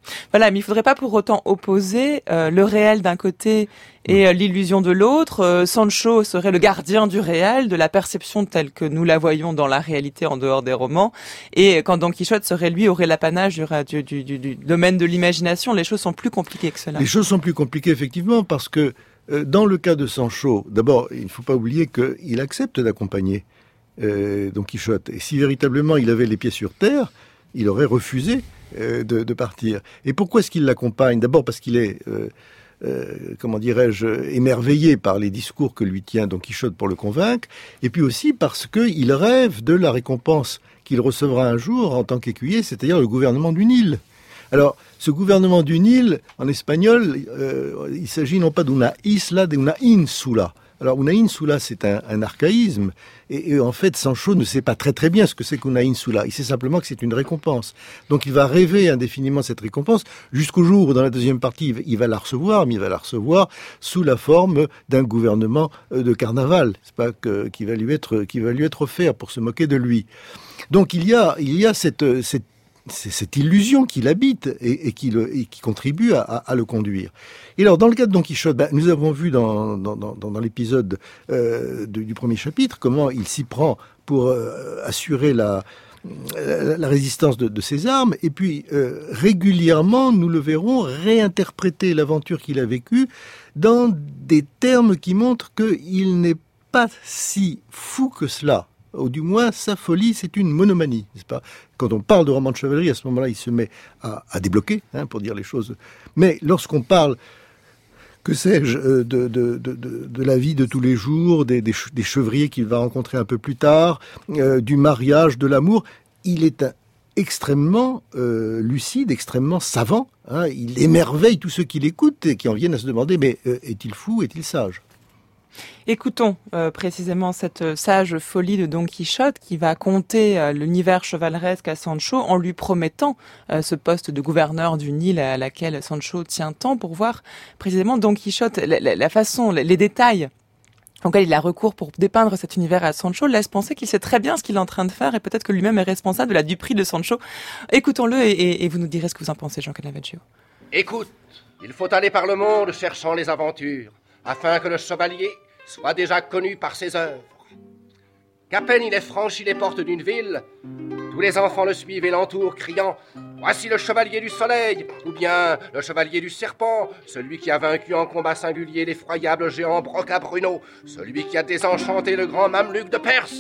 Voilà, mais il faudrait pas pour autant opposer le réel d'un côté et l'illusion de l'autre. Sancho serait le gardien du réel, de la perception telle que nous la voyons dans la réalité en dehors des romans, et quand Don Quichotte aurait l'apanage du domaine de l'imagination. Les choses sont plus compliquées que cela. Les choses sont plus compliquées, effectivement, parce que dans le cas de Sancho, d'abord, il ne faut pas oublier qu'il accepte d'accompagner Don Quichotte. Et si véritablement il avait les pieds sur terre, il aurait refusé de partir. Et pourquoi est-ce qu'il l'accompagne ? D'abord parce qu'il est, émerveillé par les discours que lui tient Don Quichotte pour le convaincre, et puis aussi parce qu'il rêve de la récompense qu'il recevra un jour en tant qu'écuyer, c'est-à-dire le gouvernement du Nil. Alors, ce gouvernement du Nil, en espagnol, il s'agit non pas d'una isla, d'una insula. Alors, una insula, c'est un archaïsme, et en fait, Sancho ne sait pas très bien ce que c'est qu'una insula. Il sait simplement que c'est une récompense. Donc, il va rêver indéfiniment cette récompense, jusqu'au jour où, dans la deuxième partie, il va la recevoir, mais il va la recevoir sous la forme d'un gouvernement de carnaval. C'est pas qui va lui être offert pour se moquer de lui. Donc, il y a cette illusion qui l'habite et qui contribue à le conduire. Et alors, dans le cas de Don Quichotte, nous avons vu dans l'épisode du premier chapitre comment il s'y prend pour assurer la résistance de ses armes, et puis régulièrement, nous le verrons réinterpréter l'aventure qu'il a vécue dans des termes qui montrent qu'il n'est pas si fou que cela. Ou du moins, sa folie, c'est une monomanie, n'est-ce pas ? Quand on parle de roman de chevalerie, à ce moment-là, il se met à débloquer, pour dire les choses. Mais lorsqu'on parle, que sais-je, de la vie de tous les jours, des chevriers qu'il va rencontrer un peu plus tard, du mariage, de l'amour, il est extrêmement lucide, extrêmement savant. Il émerveille tous ceux qui l'écoutent et qui en viennent à se demander, mais est-il fou, est-il sage ? Écoutons précisément cette sage folie de Don Quichotte qui va conter l'univers chevaleresque à Sancho en lui promettant ce poste de gouverneur du Nil à laquelle Sancho tient tant, pour voir précisément Don Quichotte, la façon, les détails auxquels il a recours pour dépeindre cet univers à Sancho laisse penser qu'il sait très bien ce qu'il est en train de faire et peut-être que lui-même est responsable de la duperie de Sancho. Écoutons-le et vous nous direz ce que vous en pensez, Jean Canavaccio. Écoute, il faut aller par le monde cherchant les aventures, afin que le chevalier soit déjà connu par ses œuvres. Qu'à peine il ait franchi les portes d'une ville, tous les enfants le suivent et l'entourent, criant « Voici le chevalier du soleil !» ou bien « Le chevalier du serpent, celui qui a vaincu en combat singulier l'effroyable géant Brocabruno, celui qui a désenchanté le grand Mameluc de Perse !»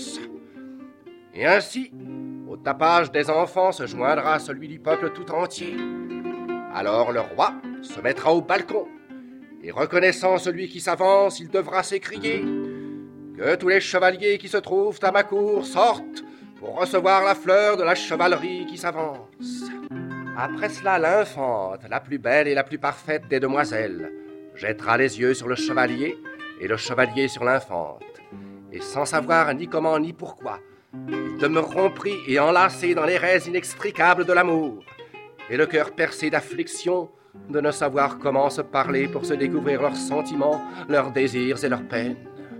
Et ainsi, au tapage des enfants se joindra celui du peuple tout entier. Alors le roi se mettra au balcon, et reconnaissant celui qui s'avance, il devra s'écrier « Que tous les chevaliers qui se trouvent à ma cour sortent pour recevoir la fleur de la chevalerie qui s'avance. » Après cela, l'infante, la plus belle et la plus parfaite des demoiselles, jettera les yeux sur le chevalier et le chevalier sur l'infante. Et sans savoir ni comment ni pourquoi, ils demeureront pris et enlacés dans les raies inextricables de l'amour, et le cœur percé d'affliction de ne savoir comment se parler pour se découvrir leurs sentiments, leurs désirs et leurs peines.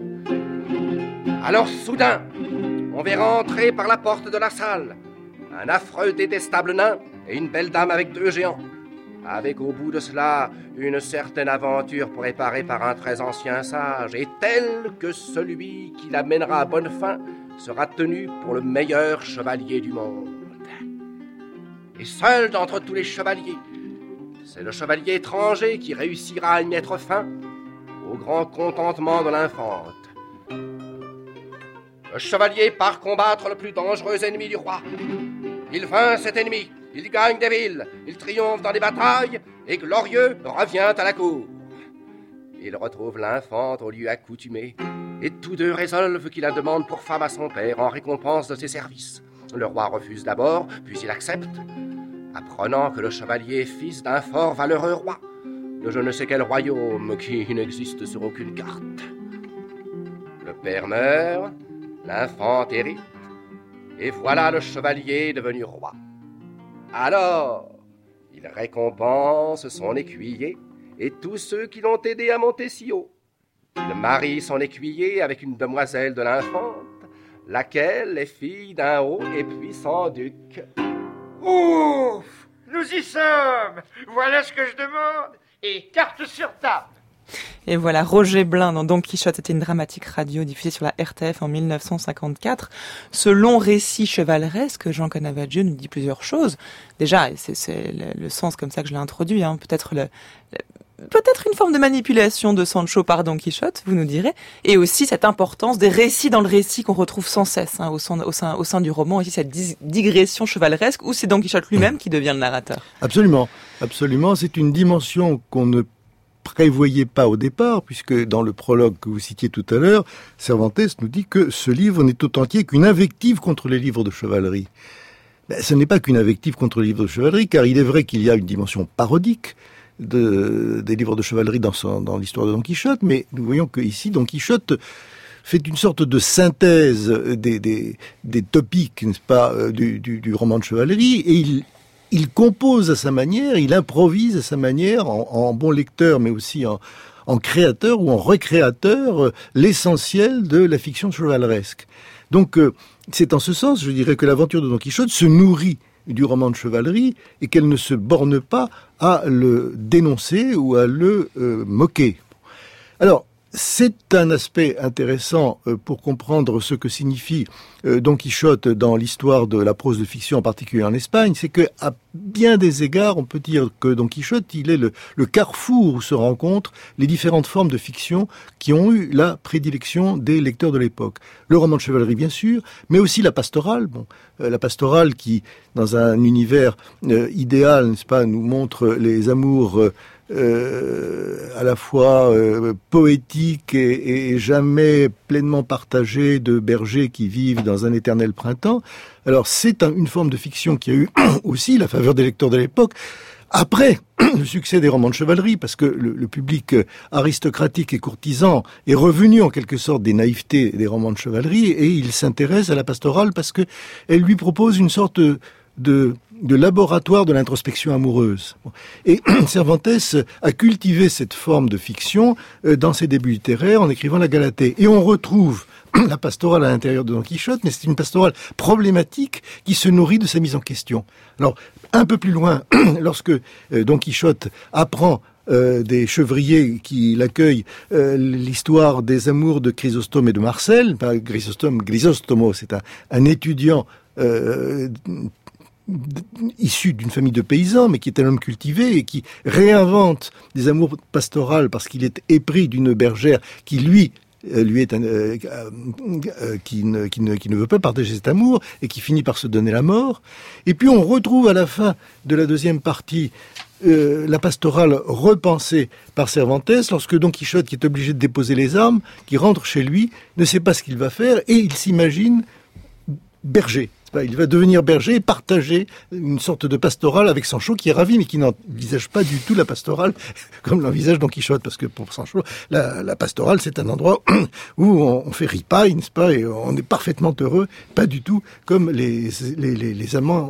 Alors soudain, on verra entrer par la porte de la salle un affreux détestable nain et une belle dame avec 2 géants, avec au bout de cela une certaine aventure préparée par un très ancien sage, et telle que celui qui l'amènera à bonne fin sera tenu pour le meilleur chevalier du monde. Et seul d'entre tous les chevaliers, c'est le chevalier étranger qui réussira à y mettre fin au grand contentement de l'infante. Le chevalier part combattre le plus dangereux ennemi du roi. Il vainc cet ennemi, il gagne des villes, il triomphe dans des batailles, et glorieux revient à la cour. Il retrouve l'infante au lieu accoutumé, et tous deux résolvent qu'il la demande pour femme à son père en récompense de ses services. Le roi refuse d'abord, puis il accepte, apprenant que le chevalier est fils d'un fort valeureux roi, de je ne sais quel royaume qui n'existe sur aucune carte. Le père meurt, l'infante hérite, et voilà le chevalier devenu roi. Alors, il récompense son écuyer et tous ceux qui l'ont aidé à monter si haut. Il marie son écuyer avec une demoiselle de l'infante, laquelle est fille d'un haut et puissant duc. Ouf! Nous y sommes. Voilà ce que je demande. Et carte sur table. Et voilà, Roger Blin dans Don Quichotte, c'était une dramatique radio diffusée sur la RTF en 1954. Ce long récit chevaleresque, Jean Canavaggieux nous dit plusieurs choses. Déjà, c'est le sens comme ça que je l'ai introduit, hein, peut-être une forme de manipulation de Sancho par Don Quichotte, vous nous direz, et aussi cette importance des récits dans le récit qu'on retrouve sans cesse au sein du roman, aussi cette digression chevaleresque, où c'est Don Quichotte lui-même qui devient le narrateur. Absolument, c'est une dimension qu'on ne prévoyait pas au départ, puisque dans le prologue que vous citiez tout à l'heure, Cervantes nous dit que ce livre n'est tout entier qu'une invective contre les livres de chevalerie. Ce n'est pas qu'une invective contre les livres de chevalerie, car il est vrai qu'il y a une dimension parodique des livres de chevalerie dans l'histoire de Don Quichotte, mais nous voyons que ici Don Quichotte fait une sorte de synthèse des topiques, n'est-ce pas, du roman de chevalerie, et il compose à sa manière, il improvise à sa manière, en bon lecteur, mais aussi en créateur ou en recréateur, l'essentiel de la fiction chevaleresque. Donc, c'est en ce sens, je dirais, que l'aventure de Don Quichotte se nourrit du roman de chevalerie et qu'elle ne se borne pas à le dénoncer ou à le moquer. Alors, c'est un aspect intéressant pour comprendre ce que signifie Don Quichotte dans l'histoire de la prose de fiction, en particulier en Espagne. C'est que, à bien des égards, on peut dire que Don Quichotte, il est le carrefour où se rencontrent les différentes formes de fiction qui ont eu la prédilection des lecteurs de l'époque. Le roman de chevalerie, bien sûr, mais aussi la pastorale. La pastorale qui, dans un univers idéal, n'est-ce pas, nous montre les amours à la fois poétique et jamais pleinement partagé de bergers qui vivent dans un éternel printemps. Alors c'est une forme de fiction qui a eu aussi la faveur des lecteurs de l'époque après le succès des romans de chevalerie, parce que le public aristocratique et courtisan est revenu en quelque sorte des naïvetés des romans de chevalerie et il s'intéresse à la pastorale parce que elle lui propose une sorte de laboratoire de l'introspection amoureuse. Et Cervantes a cultivé cette forme de fiction dans ses débuts littéraires en écrivant la Galatée. Et on retrouve la pastorale à l'intérieur de Don Quichotte, mais c'est une pastorale problématique qui se nourrit de sa mise en question. Alors, un peu plus loin, lorsque Don Quichotte apprend des chevriers qui l'accueillent, l'histoire des amours de Chrysostome et de Marcel, pas Grisostomo, c'est un étudiant issu d'une famille de paysans, mais qui est un homme cultivé et qui réinvente des amours pastorales parce qu'il est épris d'une bergère qui lui est qui ne veut pas partager cet amour et qui finit par se donner la mort. Et puis on retrouve à la fin de la deuxième partie la pastorale repensée par Cervantes lorsque Don Quichotte, qui est obligé de déposer les armes, qui rentre chez lui, ne sait pas ce qu'il va faire et il s'imagine berger. Il va devenir berger et partager une sorte de pastorale avec Sancho qui est ravi mais qui n'envisage pas du tout la pastorale comme l'envisage Don Quichotte, parce que pour Sancho, la pastorale c'est un endroit où on fait ripaille, n'est-ce pas, et on est parfaitement heureux, pas du tout comme les amants,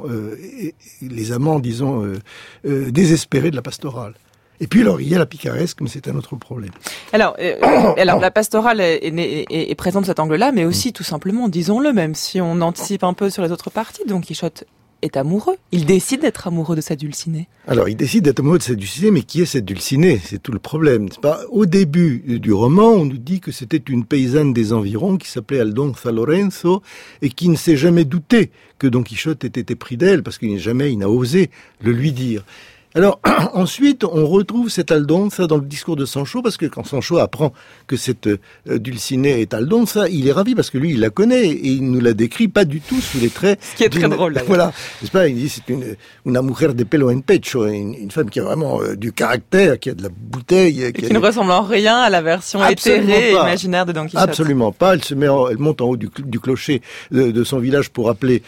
disons, désespérés de la pastorale. Et puis alors, il y a la picaresque, mais c'est un autre problème. Alors la pastorale est présente de cet angle-là, mais aussi, tout simplement, disons-le, même si on anticipe un peu sur les autres parties, Don Quichotte est amoureux. Il décide d'être amoureux de sa Dulcinée. Alors, il décide d'être amoureux de sa Dulcinée, mais qui est cette Dulcinée? C'est tout le problème, n'est-ce pas? Au début du roman, on nous dit que c'était une paysanne des environs qui s'appelait Aldonza Lorenzo et qui ne s'est jamais douté que Don Quichotte ait été pris d'elle, parce qu'il n'a osé le lui dire. Alors, ensuite, on retrouve cette Aldonza dans le discours de Sancho, parce que quand Sancho apprend que cette Dulcinée est Aldonza, il est ravi, parce que lui, il la connaît, et il nous la décrit pas du tout sous les traits... Ce qui est très drôle, d'ailleurs. Voilà, n'est-ce pas? Il dit, c'est una mujer de pelo en pecho, une femme qui a vraiment du caractère, qui a de la bouteille... Et qui ne ressemble en rien à la version éthérée et imaginaire de Don Quichotte. Absolument pas. Elle monte en haut du clocher de son village pour appeler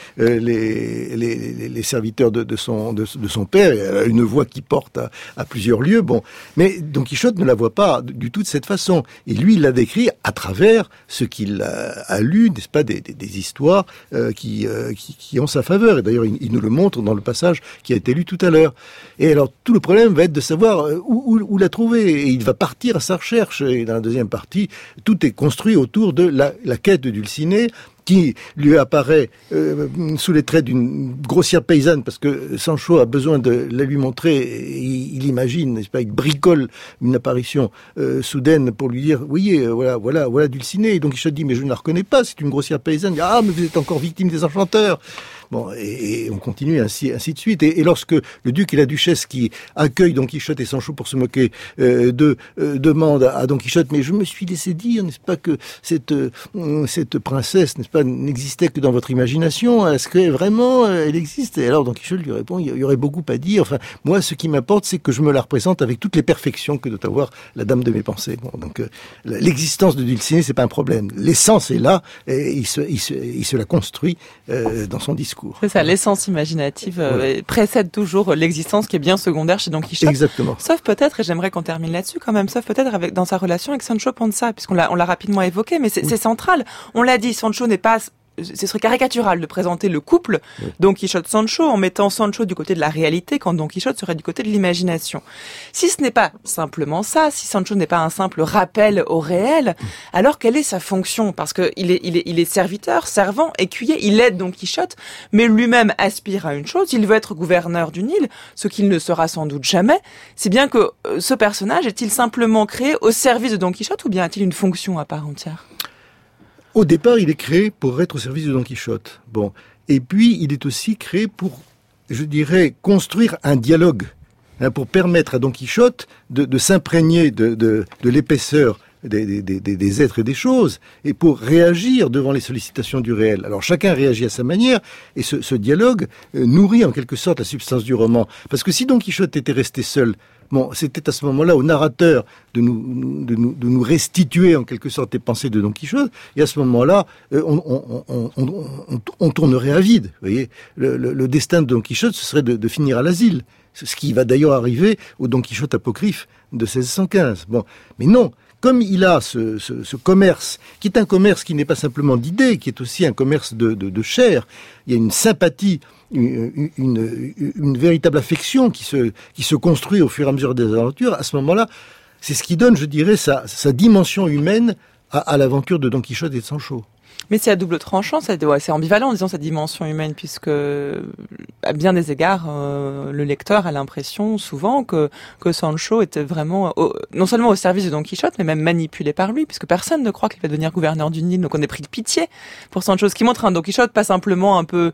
les serviteurs de son père, et elle a une voix qui porte à plusieurs lieux. Bon, mais Don Quichotte ne la voit pas du tout de cette façon. Et lui, il la décrit à travers ce qu'il a lu, n'est-ce pas, des histoires qui ont sa faveur. Et d'ailleurs, il nous le montre dans le passage qui a été lu tout à l'heure. Et alors, tout le problème va être de savoir où la trouver. Et il va partir à sa recherche. Et dans la deuxième partie, tout est construit autour de la quête de Dulcinée, qui lui apparaît sous les traits d'une grossière paysanne, parce que Sancho a besoin de la lui montrer, et il imagine, n'est-ce pas, il bricole une apparition soudaine pour lui dire, oui, voilà Dulcinée. Et Don Quichotte dit, mais je ne la reconnais pas, c'est une grossière paysanne. Ah, mais vous êtes encore victime des enchanteurs. Bon, et on continue ainsi de suite. Et lorsque le duc et la duchesse qui accueillent Don Quichotte et Sancho pour se moquer demandent à Don Quichotte, mais je me suis laissé dire, n'est-ce pas, que cette princesse, n'est-ce pas, n'existait que dans votre imagination. Est-ce que vraiment elle existe? Et alors Don Quichotte lui répond, il y aurait beaucoup à dire. Enfin, moi, ce qui m'importe, c'est que je me la représente avec toutes les perfections que doit avoir la dame de mes pensées. Bon, donc l'existence de Dulcinée, c'est pas un problème. L'essence est là, et il se la construit dans son discours. C'est ça, l'essence imaginative précède toujours l'existence qui est bien secondaire chez Don Quichotte. Exactement. Sauf peut-être, et j'aimerais qu'on termine là-dessus quand même, sauf peut-être dans sa relation avec Sancho Panza, puisqu'on l'a rapidement évoqué, mais c'est central. On l'a dit, Sancho n'est pas... Ce serait caricatural de présenter le couple Don Quichotte-Sancho en mettant Sancho du côté de la réalité quand Don Quichotte serait du côté de l'imagination. Si ce n'est pas simplement ça, si Sancho n'est pas un simple rappel au réel, alors quelle est sa fonction? Parce que il est serviteur, servant, écuyer, il aide Don Quichotte, mais lui-même aspire à une chose, il veut être gouverneur d'une île, ce qu'il ne sera sans doute jamais. C'est bien que ce personnage est-il simplement créé au service de Don Quichotte ou bien a-t-il une fonction à part entière? Au départ, il est créé pour être au service de Don Quichotte. Bon. Et puis, il est aussi créé pour, je dirais, construire un dialogue, pour permettre à Don Quichotte de s'imprégner de l'épaisseur des êtres et des choses, et pour réagir devant les sollicitations du réel. Alors chacun réagit à sa manière, et ce dialogue nourrit en quelque sorte la substance du roman. Parce que si Don Quichotte était resté seul, bon, c'était à ce moment-là au narrateur de nous restituer en quelque sorte les pensées de Don Quichotte, et à ce moment-là, on tournerait à vide. Vous voyez, le destin de Don Quichotte, ce serait de finir à l'asile. Ce qui va d'ailleurs arriver au Don Quichotte apocryphe de 1615. Bon, mais non. Comme il a ce commerce, qui est un commerce qui n'est pas simplement d'idées, qui est aussi un commerce de chair, il y a une sympathie, une véritable affection qui se construit au fur et à mesure des aventures. À ce moment-là, c'est ce qui donne, je dirais, sa dimension humaine à l'aventure de Don Quichotte et de Sancho. Mais c'est à double tranchant, c'est ambivalent, disons, cette dimension humaine, puisque, à bien des égards, le lecteur a l'impression, souvent, que Sancho était vraiment, non seulement au service de Don Quichotte, mais même manipulé par lui, puisque personne ne croit qu'il va devenir gouverneur d'une île, donc on est pris de pitié pour Sancho, ce qui montre un Don Quichotte pas simplement un peu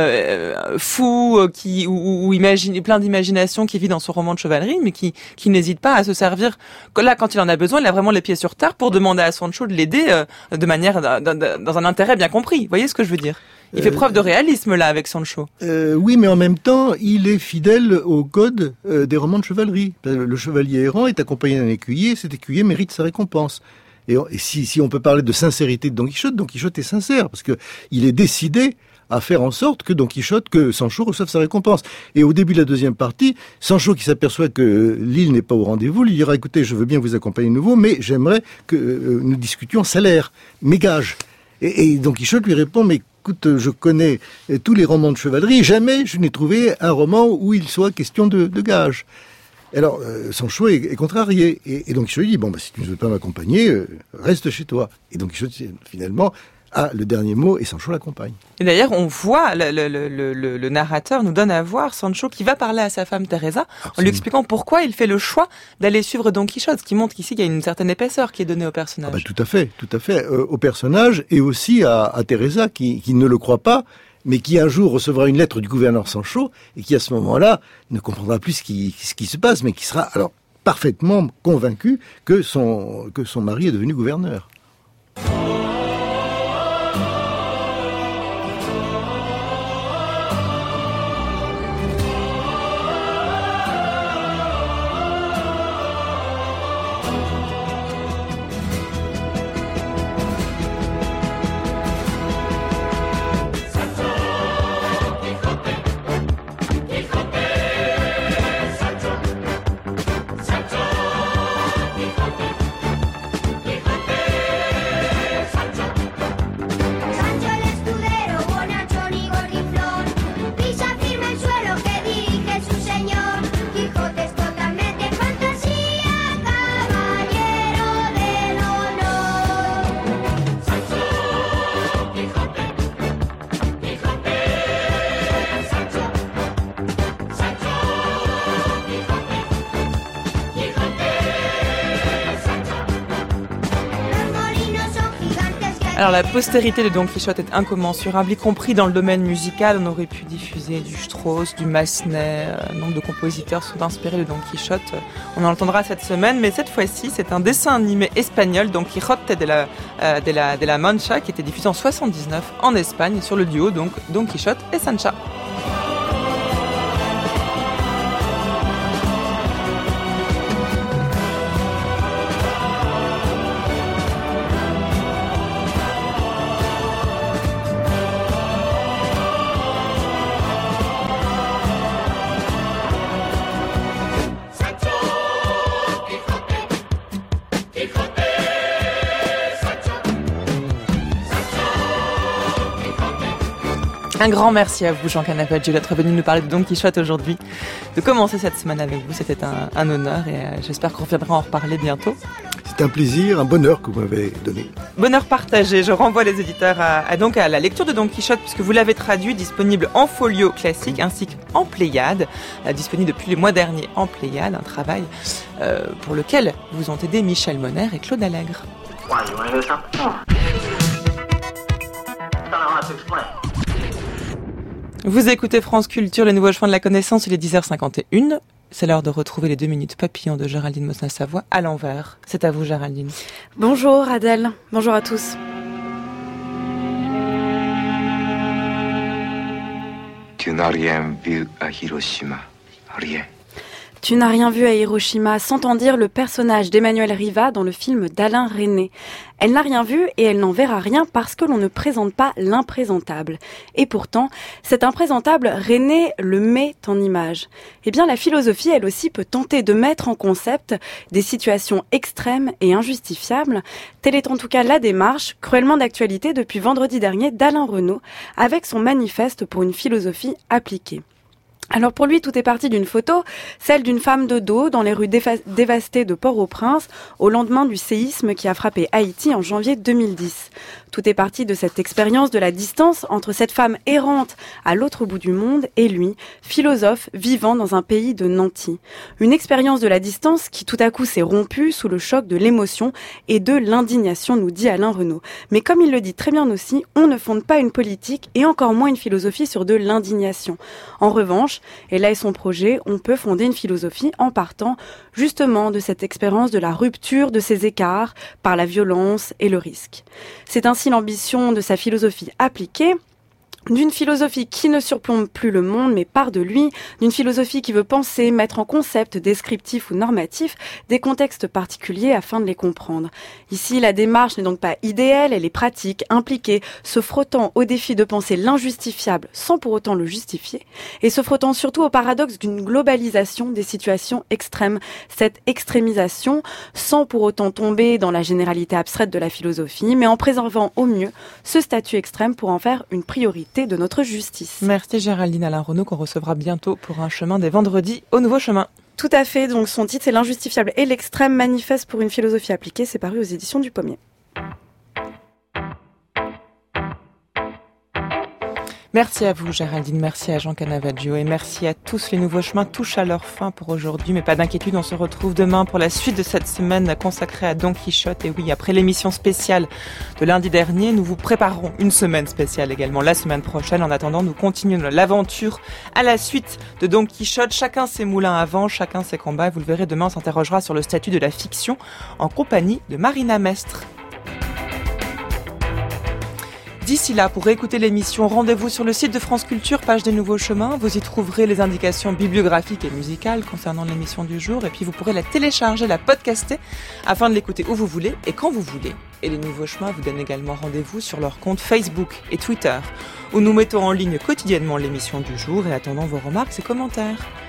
fou, ou plein d'imagination, qui vit dans son roman de chevalerie, mais qui n'hésite pas à se servir, là, quand il en a besoin, il a vraiment les pieds sur terre pour demander à Sancho de l'aider de manière, dans un intérêt bien compris. Vous voyez ce que je veux dire? Il fait preuve de réalisme, là, avec Sancho. Oui, mais en même temps, il est fidèle au code des romans de chevalerie. Le chevalier errant est accompagné d'un écuyer, cet écuyer mérite sa récompense. Et si on peut parler de sincérité de Don Quichotte est sincère, parce que il est décidé à faire en sorte que Sancho reçoive sa récompense. Et au début de la deuxième partie, Sancho qui s'aperçoit que l'île n'est pas au rendez-vous, lui dira, écoutez, je veux bien vous accompagner de nouveau, mais j'aimerais que nous discutions salaire, mes gages. Et Don Quichotte lui répond, mais écoute, je connais tous les romans de chevalerie, jamais je n'ai trouvé un roman où il soit question de gages. Alors, Sancho est contrarié. Et Don Quichotte lui dit, bon, si tu ne veux pas m'accompagner, reste chez toi. Et Don Quichotte, finalement, a le dernier mot et Sancho l'accompagne. Et d'ailleurs, on voit, le narrateur nous donne à voir Sancho qui va parler à sa femme Teresa en lui expliquant pourquoi il fait le choix d'aller suivre Don Quichotte, ce qui montre qu'ici, il y a une certaine épaisseur qui est donnée au personnage. Tout à fait. Au personnage et aussi à Teresa qui ne le croit pas, mais qui un jour recevra une lettre du gouverneur Sancho et qui à ce moment-là ne comprendra plus ce qui se passe, mais qui sera alors parfaitement convaincu que son mari est devenu gouverneur. Alors la postérité de Don Quichotte est incommensurable, y compris dans le domaine musical. On aurait pu diffuser du Strauss, du Massenet, nombre de compositeurs sont inspirés de Don Quichotte. On en entendra cette semaine, mais cette fois-ci c'est un dessin animé espagnol, Don Quijote de la Mancha, qui était diffusé en 79 en Espagne sur le duo donc Don Quichotte et Sancha. Un grand merci à vous, Jean Canavaggi, d'être venu nous parler de Don Quichotte aujourd'hui, de commencer cette semaine avec vous. C'était un honneur et j'espère qu'on reviendra en reparler bientôt. C'est un plaisir, un bonheur que vous m'avez donné. Bonheur partagé. Je renvoie les éditeurs à la lecture de Don Quichotte, puisque vous l'avez traduit, disponible en folio classique ainsi qu'en Pléiade, disponible depuis le mois dernier en Pléiade, un travail pour lequel vous ont aidé Michel Monner et Claude Allègre. Vous écoutez France Culture, les nouveaux chemins de la connaissance, il est 10h51. C'est l'heure de retrouver les 2 minutes papillons de Géraldine Mosna-Savoie à l'envers. C'est à vous, Géraldine. Bonjour Adèle, bonjour à tous. Tu n'as rien vu à Hiroshima, rien. Tu n'as rien vu à Hiroshima, s'entend dire le personnage d'Emmanuel Riva dans le film d'Alain Resnais. Elle n'a rien vu et elle n'en verra rien parce que l'on ne présente pas l'imprésentable. Et pourtant, cet imprésentable, Resnais le met en image. Eh bien, la philosophie, elle aussi, peut tenter de mettre en concept des situations extrêmes et injustifiables. Telle est en tout cas la démarche, cruellement d'actualité depuis vendredi dernier, d'Alain Renaud, avec son manifeste pour une philosophie appliquée. Alors pour lui, tout est parti d'une photo, celle d'une femme de dos dans les rues dévastées de Port-au-Prince au lendemain du séisme qui a frappé Haïti en janvier 2010. Tout est parti de cette expérience de la distance entre cette femme errante à l'autre bout du monde et lui, philosophe vivant dans un pays de nantis. Une expérience de la distance qui tout à coup s'est rompue sous le choc de l'émotion et de l'indignation, nous dit Alain Renaud. Mais comme il le dit très bien aussi, on ne fonde pas une politique et encore moins une philosophie sur de l'indignation. En revanche, et là est son projet, on peut fonder une philosophie en partant justement de cette expérience de la rupture de ces écarts par la violence et le risque. C'est ainsi l'ambition de sa philosophie appliquée, d'une philosophie qui ne surplombe plus le monde mais part de lui, d'une philosophie qui veut penser, mettre en concept descriptif ou normatif des contextes particuliers afin de les comprendre. Ici, la démarche n'est donc pas idéale, elle est pratique, impliquée, se frottant au défi de penser l'injustifiable sans pour autant le justifier, et se frottant surtout au paradoxe d'une globalisation des situations extrêmes, cette extrémisation sans pour autant tomber dans la généralité abstraite de la philosophie, mais en préservant au mieux ce statut extrême pour en faire une priorité de notre justice. Merci Géraldine. Alain Renaud qu'on recevra bientôt pour un chemin des vendredis au Nouveau Chemin. Tout à fait, donc son titre c'est L'injustifiable et l'extrême, manifeste pour une philosophie appliquée, c'est paru aux éditions du Pommier. Merci à vous Géraldine, merci à Jean Canavaggi et merci à tous. Les nouveaux chemins touchent à leur fin pour aujourd'hui, mais pas d'inquiétude, on se retrouve demain pour la suite de cette semaine consacrée à Don Quichotte. Et oui, après l'émission spéciale de lundi dernier, nous vous préparerons une semaine spéciale également la semaine prochaine. En attendant, nous continuons l'aventure à la suite de Don Quichotte. Chacun ses moulins à vent, chacun ses combats. Vous le verrez, demain on s'interrogera sur le statut de la fiction en compagnie de Marina Mestre. D'ici là, pour écouter l'émission, rendez-vous sur le site de France Culture, page des Nouveaux Chemins. Vous y trouverez les indications bibliographiques et musicales concernant l'émission du jour. Et puis vous pourrez la télécharger, la podcaster, afin de l'écouter où vous voulez et quand vous voulez. Et les Nouveaux Chemins vous donnent également rendez-vous sur leur compte Facebook et Twitter, où nous mettons en ligne quotidiennement l'émission du jour et attendons vos remarques et commentaires.